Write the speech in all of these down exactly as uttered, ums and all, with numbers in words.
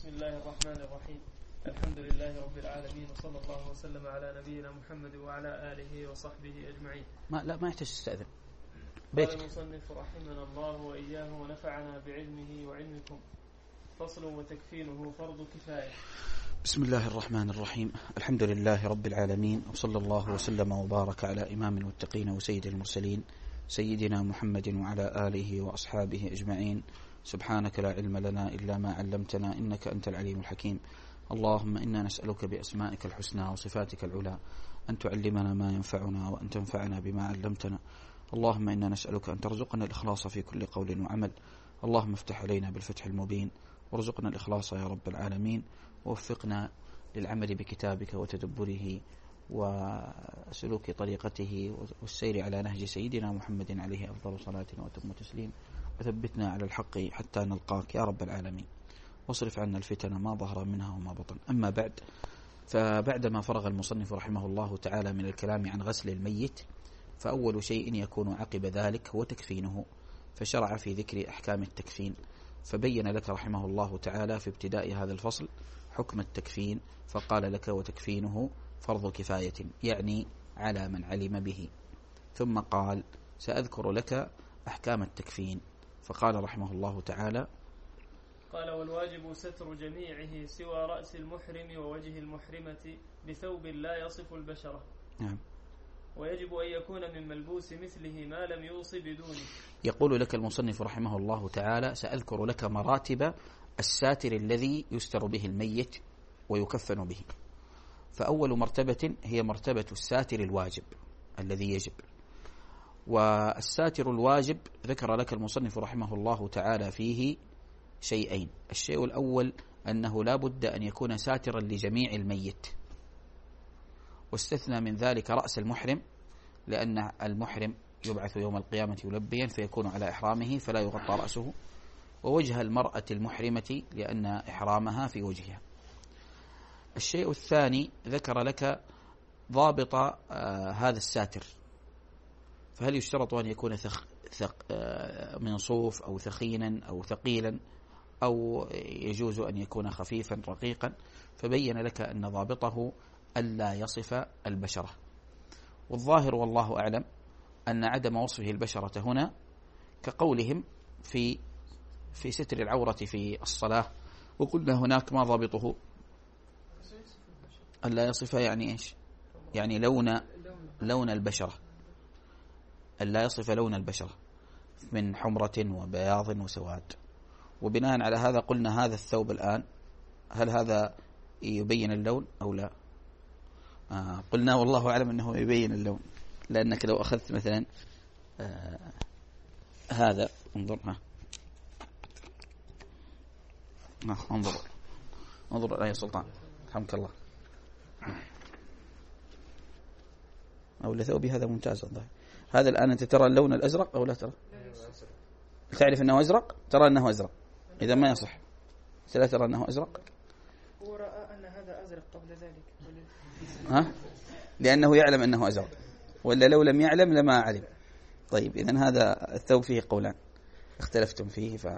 الله الرحمن الرحيم. الحمد لله رب العالمين، وصلى الله وسلم على نبينا محمد وعلى آله وصحبه أجمعين. ما لا ما يحتاج تستأذن. قال المصنف رحمنا الله وإياه ونفعنا بعلمه وعلمكم. فصل وتكفينه فرض كفاية. بسم الله الرحمن الرحيم. الحمد لله رب العالمين، وصلى الله وسلم وبارك على إمام المتقين وسيد المرسلين سيدنا محمد وعلى آله وأصحابه أجمعين. سبحانك لا علم لنا إلا ما علمتنا إنك أنت العليم الحكيم. اللهم إنا نسألك بأسمائك الحسنى وصفاتك العلى أن تعلمنا ما ينفعنا وأن تنفعنا بما علمتنا. اللهم إنا نسألك أن ترزقنا الإخلاص في كل قول وعمل. اللهم افتح علينا بالفتح المبين وارزقنا الإخلاص يا رب العالمين، ووفقنا للعمل بكتابك وتدبره وسلوك طريقته والسير على نهج سيدنا محمد عليه أفضل صلاة وأتم تسليم، وثبتنا على الحق حتى نلقاك يا رب العالمين، واصرف عنا الفتن ما ظهر منها وما بطن. أما بعد، فبعدما فرغ المصنف رحمه الله تعالى من الكلام عن غسل الميت، فأول شيء يكون عقب ذلك هو تكفينه، فشرع في ذكر أحكام التكفين، فبين لك رحمه الله تعالى في ابتداء هذا الفصل حكم التكفين، فقال لك وتكفينه فرض كفاية، يعني على من علم به. ثم قال سأذكر لك أحكام التكفين، فقال رحمه الله تعالى: قال: والواجب ستر جميعه سوى رأس المحرم ووجه المحرمة بثوب لا يصف البشرة. نعم. ويجب أن يكون من ملبوس مثله ما لم يوص بدونه. يقول لك المصنف رحمه الله تعالى: سأذكر لك مراتب الساتر الذي يستر به الميت ويكفن به. فأول مرتبة هي مرتبة الساتر الواجب الذي يجب. والساتر الواجب ذكر لك المصنف رحمه الله تعالى فيه شيئين. الشيء الأول أنه لا بد أن يكون ساترا لجميع الميت، واستثنى من ذلك رأس المحرم، لأن المحرم يبعث يوم القيامة يلبيا فيكون على إحرامه فلا يغطى رأسه، ووجه المرأة المحرمة لأن إحرامها في وجهها. الشيء الثاني ذكر لك ضابط آه هذا الساتر، فهل يشترط أن يكون ثق ثق آه من صوف أو ثخينا أو ثقيلا، أو يجوز أن يكون خفيفا رقيقا؟ فبين لك أن ضابطه ألا يصف البشرة. والظاهر والله أعلم أن عدم وصفه البشرة هنا كقولهم في في ستر العورة في الصلاة، وقلنا هناك ما ضابطه ألا يصف، يعني إيش؟ يعني لون لون البشرة، ألا يصف لون البشرة من حمرة وبياض وسواد. وبناء على هذا قلنا هذا الثوب الآن هل هذا يبين اللون أو لا؟ آه قلنا والله أعلم أنه يبين اللون، لأنك لو أخذت مثلا آه هذا انظر ها آه انظر انظر يا سلطان رحمك الله، أو لثوبي هذا ممتاز الظاهر. هذا الآن أنت ترى اللون الأزرق أو لا ترى؟ تعرف أنه أزرق؟ ترى أنه أزرق، إذا ما يصح. لا ترى أنه أزرق؟ هو رأى أن هذا أزرق قبل ذلك، ها؟ لأنه يعلم أنه أزرق، ولا لو لم يعلم لما علم. طيب إذن هذا الثوب فيه قولان اختلفتم فيه، ف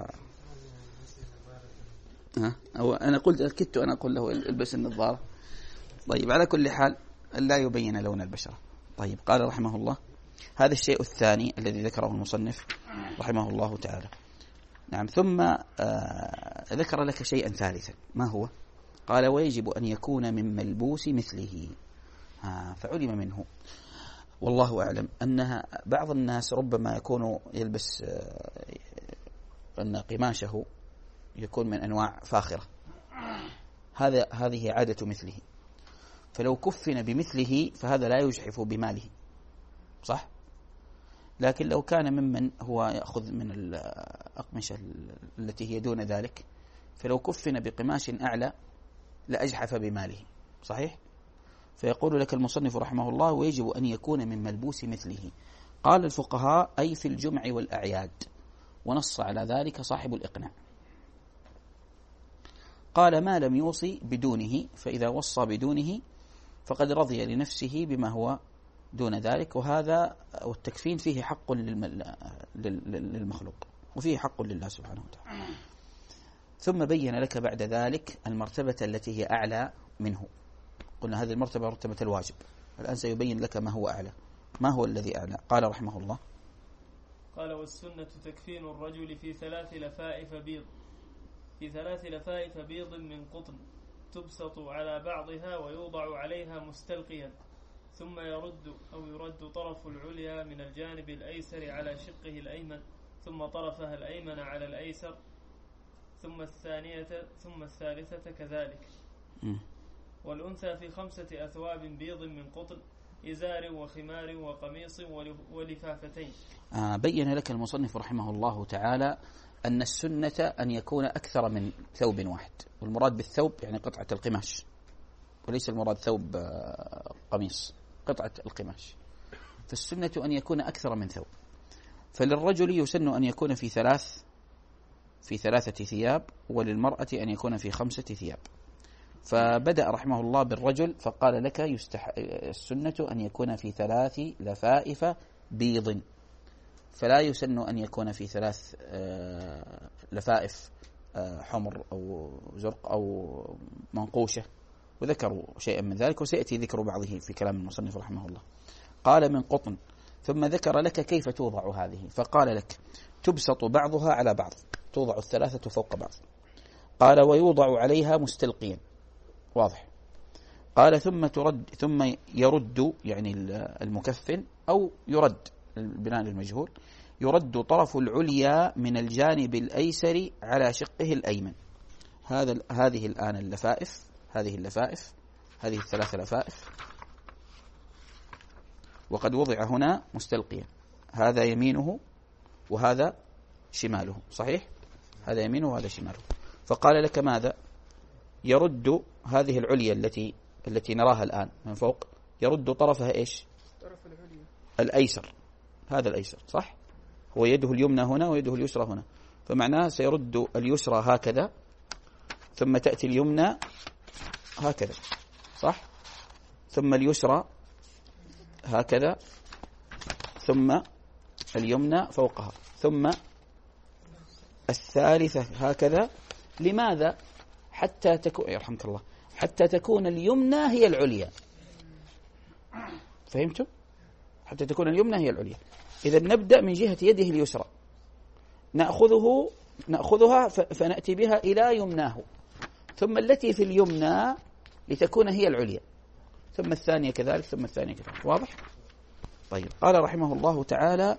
ها؟ أو أنا قلت كدت أنا أقول له البس النظارة. طيب على كل حال لا يبين لون البشرة. طيب قال رحمه الله: هذا الشيء الثاني الذي ذكره المصنف رحمه الله تعالى. نعم. ثم آه ذكر لك شيئا ثالثا، ما هو؟ قال: ويجب أن يكون من ملبوس مثله. آه فعلم منه والله أعلم أنها بعض الناس ربما يكون يلبس آه أن قماشه يكون من أنواع فاخرة، هذا هذه عادة مثله، فلو كفن بمثله فهذا لا يجحف بماله، صح؟ لكن لو كان ممن هو يأخذ من الأقمشة التي هي دون ذلك، فلو كفن بقماش أعلى لأجحف بماله، صحيح؟ فيقول لك المصنف رحمه الله: ويجب أن يكون من ملبوس مثله. قال الفقهاء: أي في الجمع والأعياد، ونص على ذلك صاحب الإقناع. قال: ما لم يوصي بدونه، فإذا وصى بدونه فقد رضي لنفسه بما هو دون ذلك. وهذا والتكفين فيه حق للمخلوق وفيه حق لله سبحانه وتعالى. ثم بين لك بعد ذلك المرتبة التي هي أعلى منه. قلنا هذه المرتبة مرتبة الواجب، الآن سيبين لك ما هو أعلى. ما هو الذي أعلى؟ قال رحمه الله: قال: والسنة تكفين الرجل في ثلاث لفائف بيض في ثلاث لفائف بيض من قطن تبسط على بعضها ويوضع عليها مستلقيا، ثم يرد أو يرد طرف العليا من الجانب الأيسر على شقه الأيمن، ثم طرفها الأيمن على الأيسر، ثم الثانية ثم الثالثة كذلك. م. والأنثى في خمسة أثواب بيض من قطن، إزار وخمار وقميص ولفافتين. آه بين لك المصنف رحمه الله تعالى أن السنة أن يكون أكثر من ثوب واحد، والمراد بالثوب يعني قطعة القماش، وليس المراد ثوب قميص، قطعة القماش. فالسنة أن يكون أكثر من ثوب. فللرجل يسن أن يكون في ثلاث في ثلاثة ثياب، وللمرأة أن يكون في خمسة ثياب. فبدأ رحمه الله بالرجل فقال لك يستح... السنة أن يكون في ثلاث لفائف بيض، فلا يسن أن يكون في ثلاث لفائف حمر أو زرق أو منقوشة، وذكروا شيئا من ذلك وسيأتي ذكر بعضه في كلام المصنف رحمه الله. قال من قطن، ثم ذكر لك كيف توضع هذه، فقال لك تبسط بعضها على بعض، توضع الثلاثة فوق بعض. قال ويوضع عليها مستلقيا، واضح. قال ثم ترد ثم يرد يعني المكفن أو يرد البناء للمجهول، يرد طرف العليا من الجانب الأيسر على شقه الأيمن. هذا هذه الآن اللفائف، هذه اللفائف هذه الثلاث لفائف، وقد وضع هنا مستلقيا، هذا يمينه وهذا شماله، صحيح؟ هذا يمينه وهذا شماله. فقال لك ماذا؟ يرد هذه العليا التي التي نراها الآن من فوق، يرد طرفها إيش؟ طرف العليا الأيسر، هذا الأيسر، صح؟ هو يده اليمنى هنا ويده اليسرى هنا، فمعناه سيرد اليسرى هكذا، ثم تأتي اليمنى هكذا، صح؟ ثم اليسرى هكذا، ثم اليمنى فوقها، ثم الثالثة هكذا. لماذا؟ حتى تكون يرحمك الله حتى تكون اليمنى هي العليا. فهمتم؟ حتى تكون اليمنى هي العليا. إذا نبدأ من جهة يده اليسرى، نأخذه نأخذها فنأتي بها إلى يمناه، ثم التي في اليمنى لتكون هي العليا، ثم الثانية كذلك، ثم الثانية كذلك. واضح؟ طيب. قال رحمه الله تعالى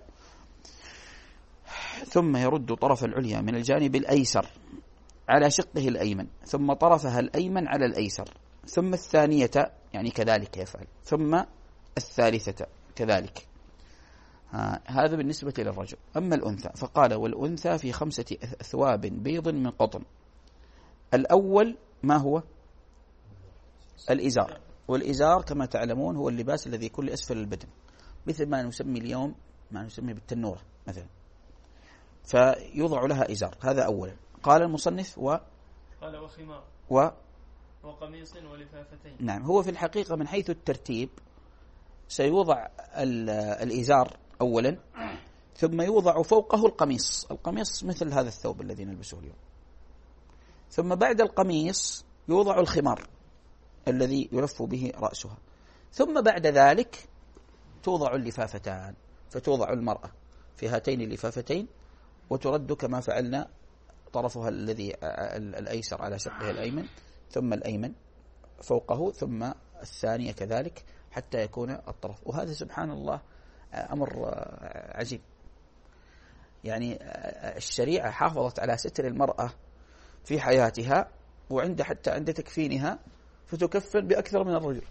ثم يرد طرف العليا من الجانب الأيسر على شقه الأيمن، ثم طرفها الأيمن على الأيسر، ثم الثانية يعني كذلك يفعل، ثم الثالثة كذلك. هذا بالنسبة للرجل. أما الأنثى فقال والأنثى في خمسة أثواب بيض من قطن. الأول ما هو؟ الإزار. والإزار كما تعلمون هو اللباس الذي يكون لأسفل البدن، مثل ما نسمي اليوم ما نسمي بالتنورة مثلا، فيوضع لها إزار. هذا أولا. قال المصنف و قال وخمار و وقميص ولفافتين. نعم. هو في الحقيقة من حيث الترتيب سيوضع الإزار أولا، ثم يوضع فوقه القميص. القميص مثل هذا الثوب الذي نلبسه اليوم. ثم بعد القميص يوضع الخمار الذي يلف به رأسها. ثم بعد ذلك توضع اللفافتان، فتوضع المرأة في هاتين اللفافتين وترد كما فعلنا طرفها الذي الأيسر على شقه الأيمن، ثم الأيمن فوقه، ثم الثانية كذلك، حتى يكون الطرف. وهذا سبحان الله أمر عجيب. يعني الشريعة حافظت على ستر المرأة في حياتها، وعند حتى عند تكفينها فتكفن بأكثر من الرجل.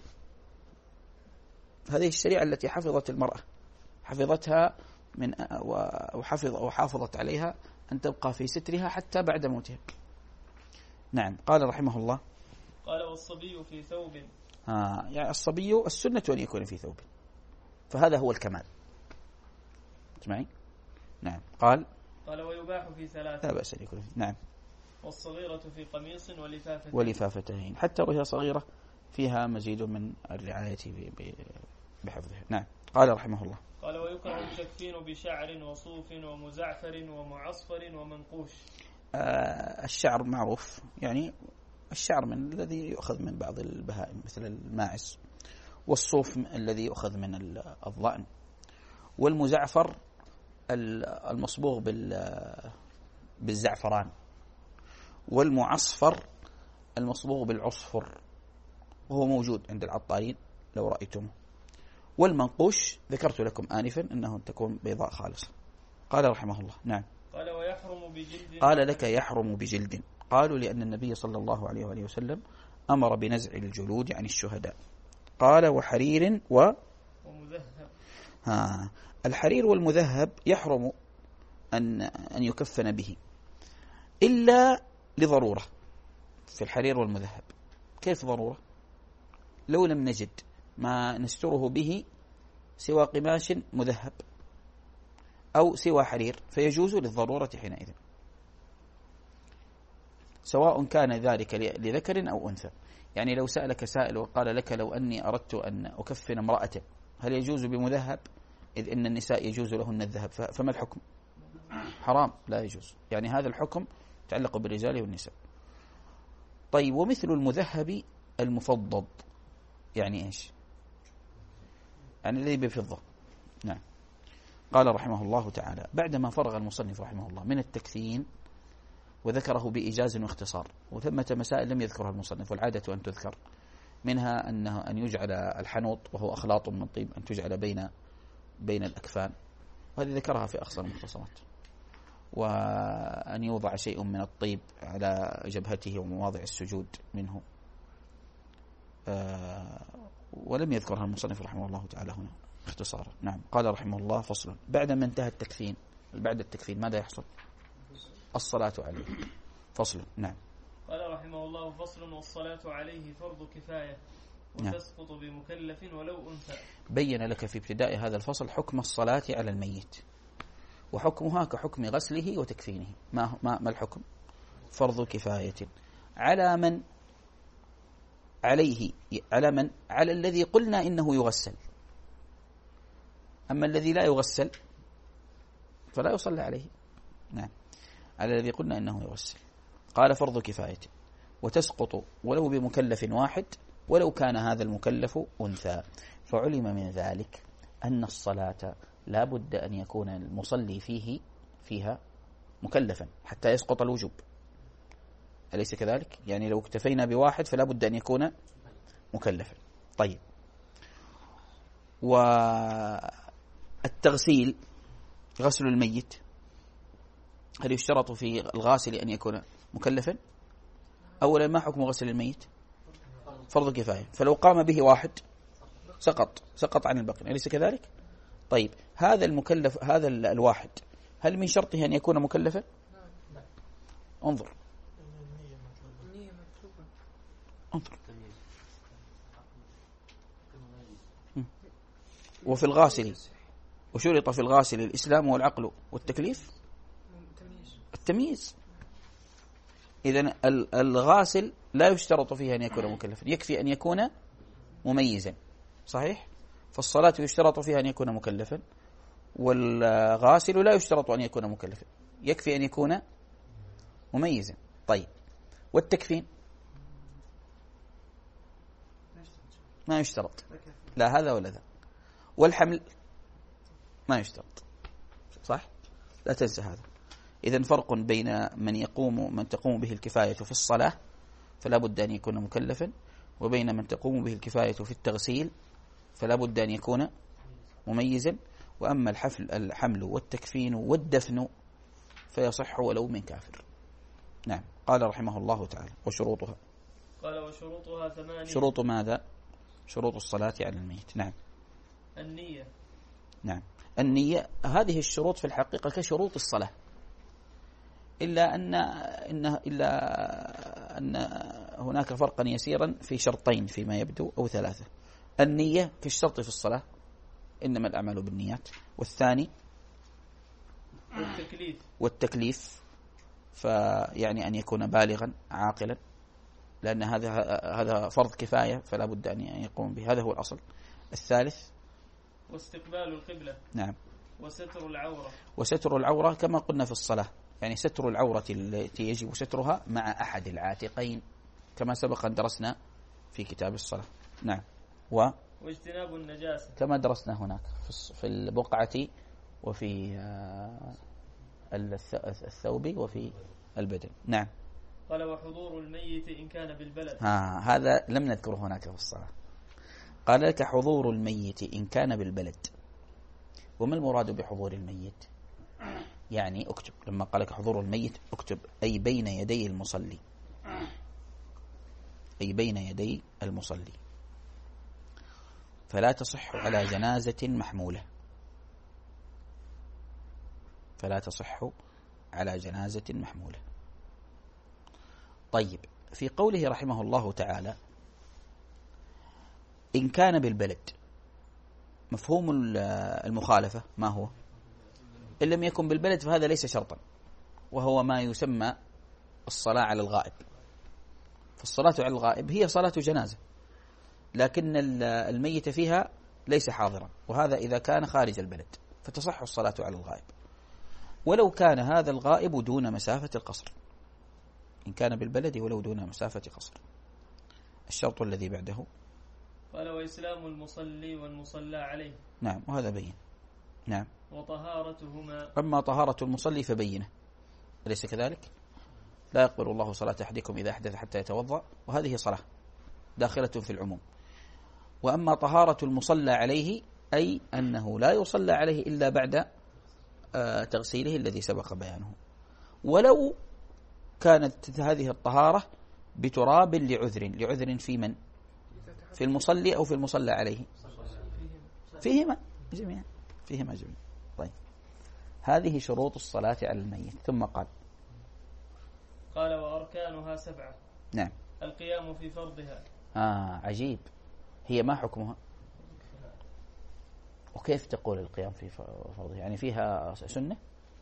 هذه الشريعة التي حفظت المرأة، حفظتها من وحفظ وحافظت عليها أن تبقى في سترها حتى بعد موتها. نعم. قال رحمه الله قال والصبي في ثوب. آه يعني الصبي السنة أن يكون في ثوب، فهذا هو الكمال. تسمعين؟ نعم. قال قال ويباح في ثلاثة. لا بأس أن يكون. نعم. والصغيرة في قميص ولفافتين. ولفافتين، حتى وهي صغيرة فيها مزيد من الرعاية بحفظها. نعم. قال رحمه الله قال ويكره التكفين بشعر وصوف ومزعفر ومعصفر ومنقوش. آه الشعر معروف، يعني الشعر من الذي يؤخذ من بعض البهائم مثل الماعز، والصوف الذي يؤخذ من الضأن، والمزعفر المصبوغ بالزعفران، والمعصفر المصبوغ بالعصفر وهو موجود عند العطارين لو رأيتمه، والمنقوش ذكرت لكم آنفا أنه تكون بيضاء خالصة. قال رحمه الله نعم. قال ويحرم بجلد. قال لك يحرم بجلد، قالوا لأن النبي صلى الله عليه وآله وسلم أمر بنزع الجلود عن الشهداء. قال وحرير و ومذهب. ها الحرير والمذهب يحرم أن أن يكفن به إلا لضرورة. في الحرير والمذهب كيف ضرورة؟ لو لم نجد ما نستره به سوى قماش مذهب أو سوى حرير فيجوز للضرورة حينئذ، سواء كان ذلك لذكر أو أنثى. يعني لو سألك سائل وقال لك لو أني أردت أن أكفن امرأة هل يجوز بمذهب؟ إذ إن النساء يجوز لهن الذهب، فما الحكم؟ حرام، لا يجوز. يعني هذا الحكم يتعلق بالرجال والنساء. طيب ومثل المذهب المفضض يعني إيش؟ يعني الذي بفضة. نعم. قال رحمه الله تعالى بعدما فرغ المصنف رحمه الله من التكفين وذكره بإيجاز واختصار، وثمة مسائل لم يذكرها المصنف والعادة أن تذكر، منها أنه أن يجعل الحنوط وهو أخلاط من طيب أن تجعل بين بين الأكفان، وهذه ذكرها في أقصى المختصرات، وأن يوضع شيء من الطيب على جبهته ومواضع السجود منه، آه ولم يذكرها المصنف رحمه الله تعالى هنا اختصارا. نعم. قال رحمه الله فصل بعدما انتهى التكفين، بعد التكفين ماذا يحصل؟ الصلاة عليه. فصل. نعم. قال رحمه الله فصل والصلاة عليه فرض كفاية وتسقط نعم. بمكلف ولو أنثى. بين لك في ابتداء هذا الفصل حكم الصلاة على الميت، وحكمها كحكم غسله وتكفينه. ما ما ما الحكم؟ فرض كفاية على من عليه على من على الذي قلنا إنه يغسل، أما الذي لا يغسل فلا يصلى عليه. نعم. على الذي قلنا إنه يغسل. قال فرض كفاية وتسقط ولو بمكلف واحد ولو كان هذا المكلف أنثى. فعلم من ذلك أن الصلاة لا بد أن يكون المصلي فيه فيها مكلفا حتى يسقط الوجوب، أليس كذلك؟ يعني لو اكتفينا بواحد فلا بد أن يكون مكلفا. طيب والتغسيل غسل الميت هل يشترط في الغاسل أن يكون مكلفا؟ أولا ما حكم غسل الميت؟ فرض كفاية، فلو قام به واحد سقط سقط عن الباقي، أليس كذلك؟ طيب هذا المكلف هذا الواحد هل من شرطه أن يكون مكلفا؟ انظر انظر. وفي الغاسل وشرط في الغاسل الإسلام والعقل والتكليف التمييز. إذن الغاسل لا يشترط فيه أن يكون مكلفا، يكفي أن يكون مميزا، صحيح؟ فالصلاة يشترط فيها أن يكون مكلفا، والغاسل لا يشترط أن يكون مكلفا، يكفي أن يكون مميزا. طيب والتكفين ما يشترط، لا هذا ولا ذا. والحمل ما يشترط، صح؟ لا تنسى هذا. إذن فرق بين من يقوم من تقوم به الكفاية في الصلاة فلا بد أن يكون مكلفا، وبين من تقوم به الكفاية في التغسيل فلا بد أن يكون مميزا. وأما الحفل الحمل والتكفين والدفن فيصح ولو من كافر. نعم. قال رحمه الله تعالى وشروطها. قال وشروطها ثمانية. شروط ماذا؟ شروط الصلاة على الميت. نعم. النية. نعم. النية هذه الشروط في الحقيقة كشروط الصلاة، إلا أن إن إلا أن هناك فرقا يسيرا في شرطين فيما يبدو أو ثلاثة. النية كالشرط في الصلاة إنما الأعمال بالنيات، والثاني والتكليف والتكليف فيعني أن يكون بالغا عاقلا، لأن هذا هذا فرض كفاية فلا بد أن يقوم به، هذا هو الأصل. الثالث واستقبال القبلة. نعم. وستر العورة. وستر العورة كما قلنا في الصلاة يعني ستر العورة التي يجب سترها مع أحد العاتقين كما سبق أن درسنا في كتاب الصلاة. نعم. و واجتناب النجاسة كما درسنا هناك في البقعة وفي الثوب وفي البدن. نعم. قال وحضور الميت إن كان بالبلد. ها هذا لم نذكره هناك في الصلاة. قال لك حضور الميت إن كان بالبلد. وما المراد بحضور الميت؟ يعني اكتب، لما قال لك حضور الميت اكتب أي بين يدي المصلي، أي بين يدي المصلي، فلا تصح على جنازة محمولة، فلا تصح على جنازة محمولة. طيب، في قوله رحمه الله تعالى إن كان بالبلد، مفهوم المخالفة ما هو؟ إن لم يكن بالبلد فهذا ليس شرطا، وهو ما يسمى الصلاة على الغائب. فالصلاة على الغائب هي صلاة جنازة، لكن الميت فيها ليس حاضرا، وهذا إذا كان خارج البلد فتصح الصلاة على الغائب، ولو كان هذا الغائب دون مسافة القصر. إن كان بالبلد ولو دون مسافة قصر. الشرط الذي بعده قال وإسلام المصلي والمصلى عليه. نعم، وهذا بين. نعم. وطهارتهما. أما طهارة المصلي فبينه، أليس كذلك؟ لا يقبل الله صلاة أحدكم إذا أحدث حتى يتوضأ، وهذه صلاة داخلة في العموم. وأما طهارة المصلى عليه أي أنه لا يصلى عليه إلا بعد آه تغسيله الذي سبق بيانه، ولو كانت هذه الطهارة بتراب لعذر. لعذر في من؟ في المصلي أو في المصلى عليه؟ فيهما جميعا، فيهما جميعا. طيب، هذه شروط الصلاة على الميت. ثم قال قال وأركانها سبعة. نعم. القيام في فرضها. آه عجيب، هي ما حكمها؟ وكيف تقول القيام في فرضها؟ يعني فيها سنة؟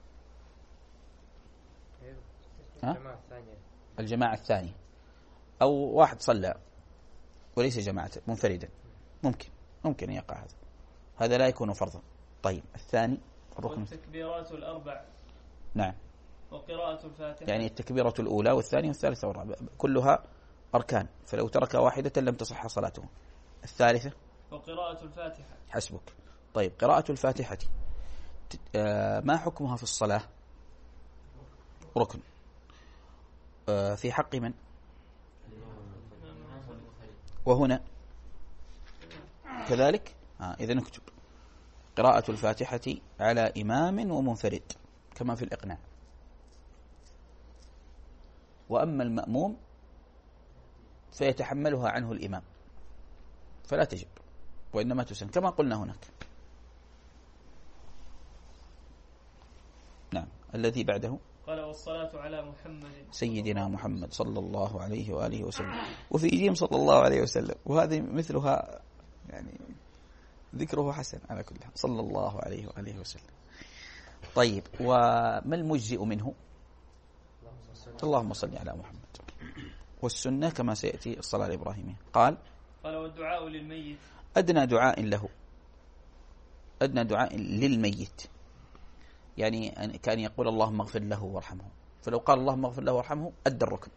ها؟ الجماعة الثانية، أو واحد صلى وليس جماعة منفردا، ممكن ممكن يقع هذا، هذا لا يكون فرضا. طيب، الثاني الركن. والتكبيرات الأربع. نعم. وقراءة الفاتحة. يعني التكبيرة الأولى والثانية والثالثة والرابعة كلها أركان، فلو ترك واحدة لم تصح صلاته. الثالثة وقراءة الفاتحة. حسبك. طيب، قراءة الفاتحة آه ما حكمها في الصلاة؟ ركن. آه في حق من؟ وهنا كذلك. آه إذا نكتب قراءة الفاتحة على إمام ومنفرد كما في الإقناع. وأما المأموم فيتحملها عنه الإمام فلا تجب، وإنما تسن كما قلنا هناك. نعم. الذي بعده قال والصلاة على محمد سيدنا محمد صلى الله عليه وآله وسلم، وفي جيم صلى الله عليه وسلم، وهذه مثلها يعني ذكره حسن على كل حال، صلى الله عليه وآله وسلم. طيب، وما المجزئ منه؟ اللهم صل على محمد. والسنة كما سيأتي الصلاة الإبراهيمية. قال قال والدعاء للميت أدنى دعاء له، أدنى دعاء للميت، يعني كان يقول اللهم اغفر له وارحمه، فلو قال اللهم اغفر له وارحمه أدى الركن.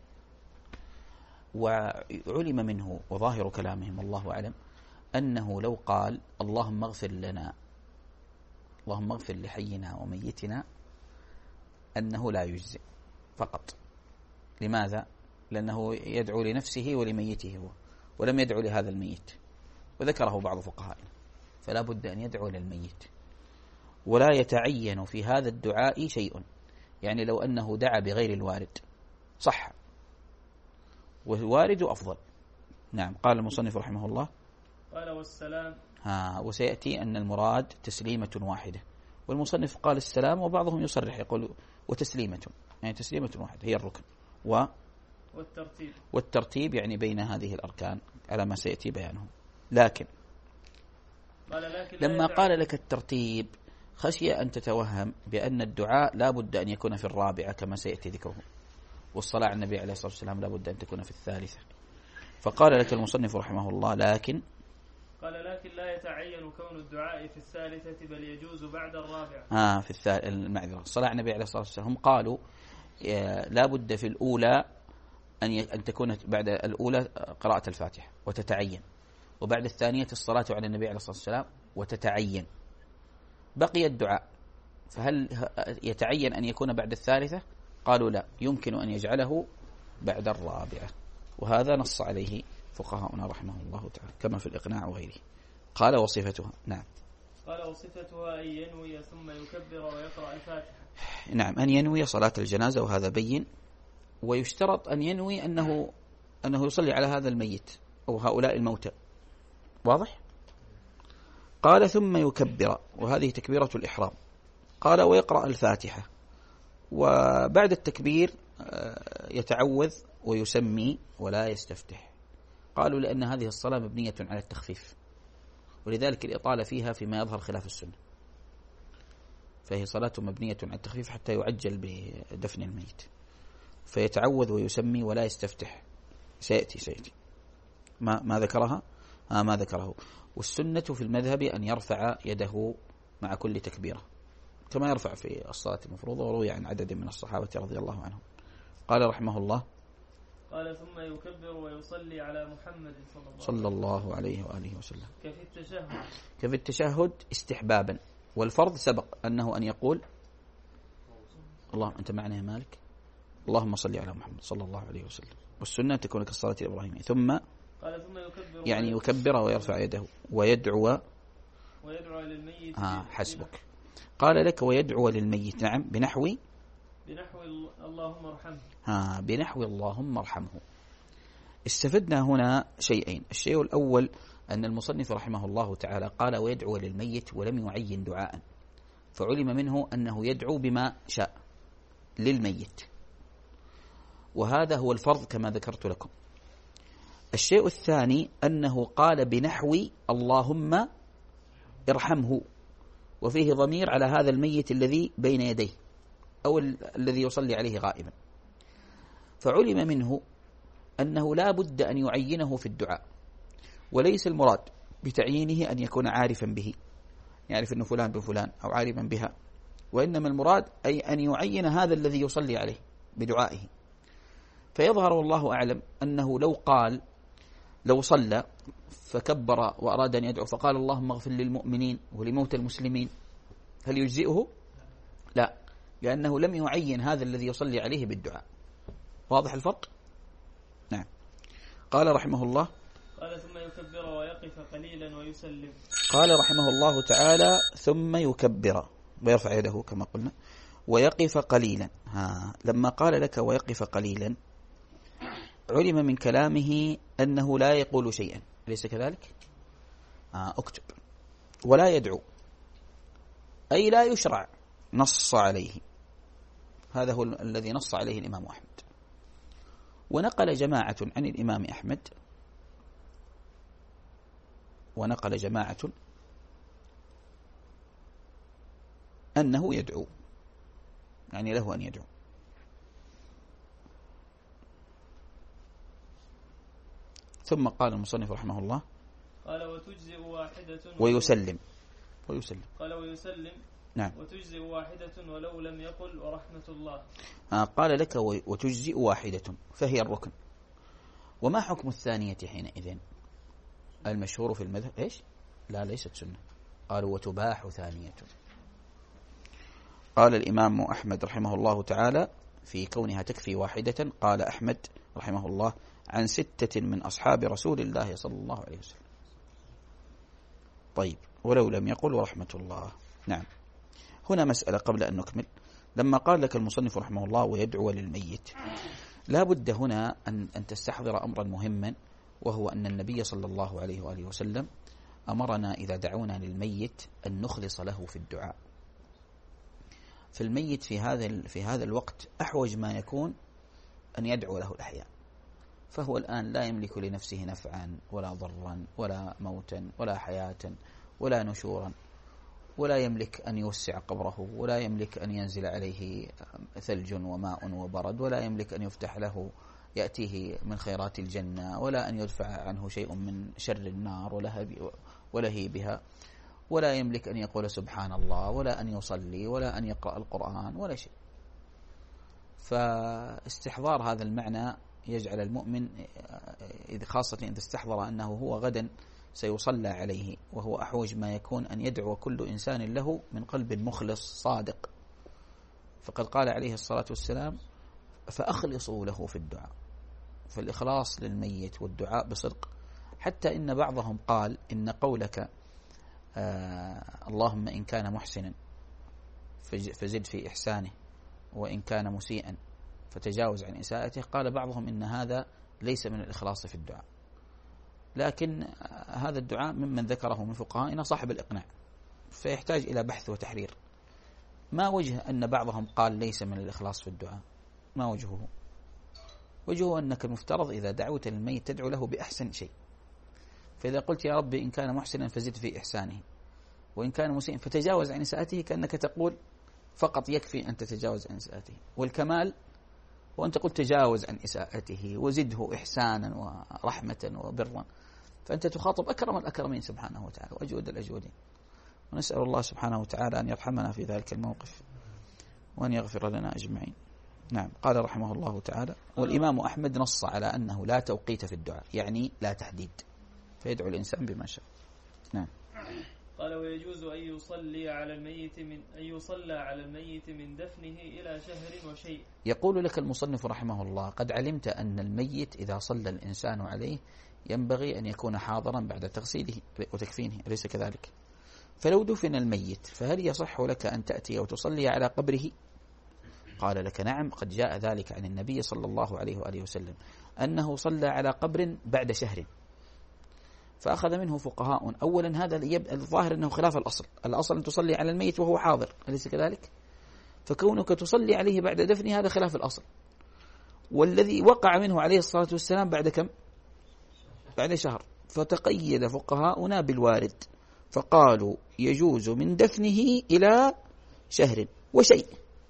وعلم منه وظاهر كلامهم والله أعلم أنه لو قال اللهم اغفر لنا، اللهم اغفر لحينا وميتنا، أنه لا يجزئ فقط. لماذا؟ لأنه يدعو لنفسه ولميته هو، ولم يدعو لهذا الميت، وذكره بعض فقهائنا، فلا بد أن يدعو للميت، ولا يتعين في هذا الدعاء شيء. يعني لو أنه دعا بغير الوارد صح، والوارد أفضل. نعم. قال المصنف رحمه الله قال والسلام. ها، وسيأتي أن المراد تسليمة واحدة، والمصنف قال السلام، وبعضهم يصرح يقول وتسليمة، يعني تسليمة واحدة هي الركن. و والترتيب. والترتيب يعني بين هذه الأركان على ما سيأتي بيانه. لكن, قال لكن لما قال لك الترتيب خشي أن تتوهم بأن الدعاء لا بد أن يكون في الرابعة كما سيأتي ذكره، والصلاة على النبي عليه الصلاة والسلام لا بد أن تكون في الثالثة. فقال لك المصنف رحمه الله لكن قال لكن ولكن لا يتعين كون الدعاء في الثالثة بل يجوز بعد الرابعة. آه في الثالث المعذرة صلاة النبي عليه الصلاة والسلام هم قالوا لا بد في الأولى أن أن تكون بعد الأولى قراءة الفاتحة وتتعين، وبعد الثانية الصلاة على النبي عليه الصلاة والسلام وتتعين، بقي الدعاء. فهل يتعين أن يكون بعد الثالثة؟ قالوا لا، يمكن أن يجعله بعد الرابعة، وهذا نص عليه فقهاؤنا رحمه الله تعالى كما في الإقناع وغيره. قال وصفتها. نعم قال وصفتها أن ينوي ثم يكبر ويقرأ الفاتحة. نعم أن ينوي صلاة الجنازة، وهذا بين، ويشترط أن ينوي أنه أنه يصلي على هذا الميت أو هؤلاء الموتى. واضح؟ قال ثم يكبر، وهذه تكبيرة الإحرام. قال ويقرأ الفاتحة، وبعد التكبير يتعوذ ويسمي ولا يستفتح. قالوا لأن هذه الصلاة مبنية على التخفيف، ولذلك الإطالة فيها فيما يظهر خلاف السنة، فهي صلاة مبنية على التخفيف حتى يعجل بدفن الميت. فيتعوذ ويسمي ولا يستفتح، سيأتي سيأتي ما ما ذكرها آه ما ذكره. والسنة في المذهب أن يرفع يده مع كل تكبيرة كما يرفع في الصلاة المفروضة، وروي عن عدد من الصحابة رضي الله عنهم. قال رحمه الله قال ثم يكبر ويصلي على محمد صلى الله, صلى الله عليه وآله وسلم كفي التشهد كفي التشهد استحبابا، والفرض سبق أنه أن يقول الله أنت معنا يا مالك اللهم صل على محمد صلى الله عليه وسلم، والسنة تكون كالصلاة الإبراهيمية. ثم قال ثم يكبر يعني يكبر ويرفع يده ويدعو ويدعو للميت. آه حسبك. قال لك ويدعو للميت، نعم بنحو بنحو اللهم ارحمه. ها بنحو اللهم ارحمه. استفدنا هنا شيئين. الشيء الأول أن المصنف رحمه الله تعالى قال ويدعو للميت ولم يعين دعاء، فعلم منه أنه يدعو بما شاء للميت، وهذا هو الفرض كما ذكرت لكم. الشيء الثاني أنه قال بنحو اللهم ارحمه، وفيه ضمير على هذا الميت الذي بين يديه أو الذي يصلي عليه غائبا، فعلم منه أنه لا بد أن يعينه في الدعاء، وليس المراد بتعيينه أن يكون عارفا به، يعرف أنه فلان بن فلان أو عالما بها، وإنما المراد أي أن يعين هذا الذي يصلي عليه بدعائه. فيظهر والله أعلم أنه لو قال لو صلى فكبر وأراد أن يدعو فقال اللهم اغفر للمؤمنين ولموتى المسلمين، هل يجزئه؟ لا، لأنه لم يعين هذا الذي يصلي عليه بالدعاء. واضح الفرق؟ نعم. قال رحمه الله قال ثم يكبر ويقف قليلا ويسلم. قال رحمه الله تعالى ثم يكبر ويرفع يده كما قلنا ويقف قليلا. ها لما قال لك ويقف قليلا علم من كلامه أنه لا يقول شيئا، أليس كذلك؟ آه اكتب ولا يدعو، أي لا يشرع، نص عليه. هذا هو الذي نص عليه الإمام أحمد. ونقل جماعة عن الإمام أحمد ونقل جماعة أنه يدعو، يعني له أن يدعو. ثم قال المصنف رحمه الله قال وتجزئ واحدة ويسلم ويسلم قال ويسلم نعم وتجزئ واحدة ولو لم يقل ورحمة الله. آه قال لك وتجزئ واحدة فهي الركن. وما حكم الثانية حينئذ؟ المشهور في المذهب إيش؟ لا ليست سنة، قالوا وتباح ثانية. قال الإمام أحمد رحمه الله تعالى في كونها تكفي واحدة، قال أحمد رحمه الله عن ستة من أصحاب رسول الله صلى الله عليه وسلم. طيب ولو لم يقل ورحمة الله. نعم. هنا مسألة قبل أن نكمل. لما قال لك المصنف رحمه الله ويدعو للميت، لا بد هنا أن, أن تستحضر أمرا مهما، وهو أن النبي صلى الله عليه وآله وسلم أمرنا إذا دعونا للميت أن نخلص له في الدعاء. فالميت في هذا في هذا الوقت أحوج ما يكون أن يدعو له الأحياء، فهو الآن لا يملك لنفسه نفعا ولا ضرا ولا موتا ولا حياة ولا نشورا، ولا يملك أن يوسع قبره، ولا يملك أن ينزل عليه ثلج وماء وبرد، ولا يملك أن يفتح له يأتيه من خيرات الجنة، ولا أن يدفع عنه شيء من شر النار ولهب ولهيبها، ولا يملك أن يقول سبحان الله ولا أن يصلي ولا أن يقرأ القرآن ولا شيء. فاستحضار هذا المعنى يجعل المؤمن إذا خاصة إذا استحضر أنه هو غدا سيصلى عليه، وهو أحوج ما يكون أن يدعو كل إنسان له من قلب مخلص صادق. فقد قال عليه الصلاة والسلام: فأخلصوا له في الدعاء. فالإخلاص للميت والدعاء بصدق، حتى إن بعضهم قال إن قولك آه اللهم إن كان محسنا فزد في إحسانه، وإن كان مسيئا فتجاوز عن إساءته، قال بعضهم إن هذا ليس من الإخلاص في الدعاء. لكن هذا الدعاء ممن ذكره من فقهائنا صاحب الإقناع، فيحتاج إلى بحث وتحرير. ما وجه أن بعضهم قال ليس من الإخلاص في الدعاء؟ ما وجهه؟ وجهه أنك المفترض إذا دعوت للميت تدعو له بأحسن شيء. فإذا قلت يا ربي إن كان محسنا فزد في إحسانه، وإن كان مسيئا فتجاوز عن إساءته، كأنك تقول فقط يكفي أن تتجاوز عن إساءته، والكمال وأنت قلت تجاوز عن إساءته وزده إحسانا ورحمة وبرا. فأنت تخاطب أكرم الأكرمين سبحانه وتعالى وأجود الأجودين. ونسأل الله سبحانه وتعالى أن يرحمنا في ذلك الموقف وأن يغفر لنا أجمعين. نعم. قال رحمه الله تعالى: والإمام أحمد نص على أنه لا توقيت في الدعاء، يعني لا تحديد، فيدعو الإنسان بما شاء. نعم. قال: ويجوز أن يصلي على الميت من أن يصلى على الميت من دفنه إلى شهر وشيء. يقول لك المصنف رحمه الله: قد علمت أن الميت إذا صلى الإنسان عليه ينبغي أن يكون حاضرا بعد تغسيله وتكفينه، أليس كذلك؟ فلو دفن الميت فهل يصح لك أن تأتي وتصلي على قبره؟ قال لك: نعم، قد جاء ذلك عن النبي صلى الله عليه وآله وسلم أنه صلى على قبر بعد شهر. فأخذ منه فقهاء: أولا هذا الظاهر أنه خلاف الأصل، الأصل أن تصلي على الميت وهو حاضر، أليس كذلك؟ فكونك تصلي عليه بعد دفنه هذا خلاف الأصل. والذي وقع منه عليه الصلاة والسلام بعد كم؟ بعد شهر. فتقيد فقهاؤنا بالوارد، فقالوا يجوز من دفنه إلى شهر وشيء.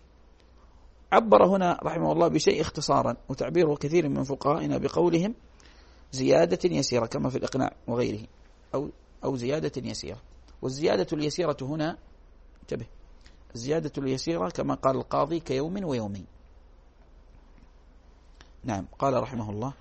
عبر هنا رحمه الله بشيء اختصارا، وتعبيره كثير من فقهائنا بقولهم زيادة يسيرة كما في الإقناع وغيره، أو أو زيادة يسيرة. والزيادة اليسيرة هنا انتبه، الزيادة اليسيرة كما قال القاضي كيوم ويومين. نعم. قال رحمه الله: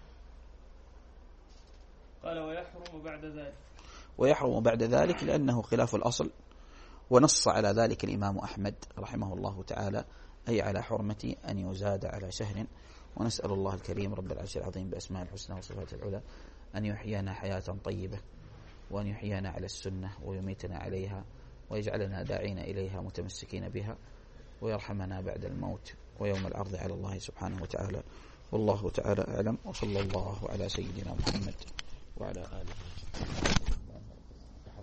قال: ويحرم بعد ذلك. ويحرم بعد ذلك لأنه خلاف الأصل، ونص على ذلك الإمام أحمد رحمه الله تعالى، أي على حرمة أن يزاد على شهر. ونسأل الله الكريم رب العرش العظيم بأسماء الحسنى وصفات العلى أن يحيينا حياة طيبة، وأن يحيينا على السنة ويميتنا عليها، ويجعلنا داعين إليها متمسكين بها، ويرحمنا بعد الموت ويوم العرض على الله سبحانه وتعالى. والله تعالى أعلم، وصلى الله على سيدنا محمد.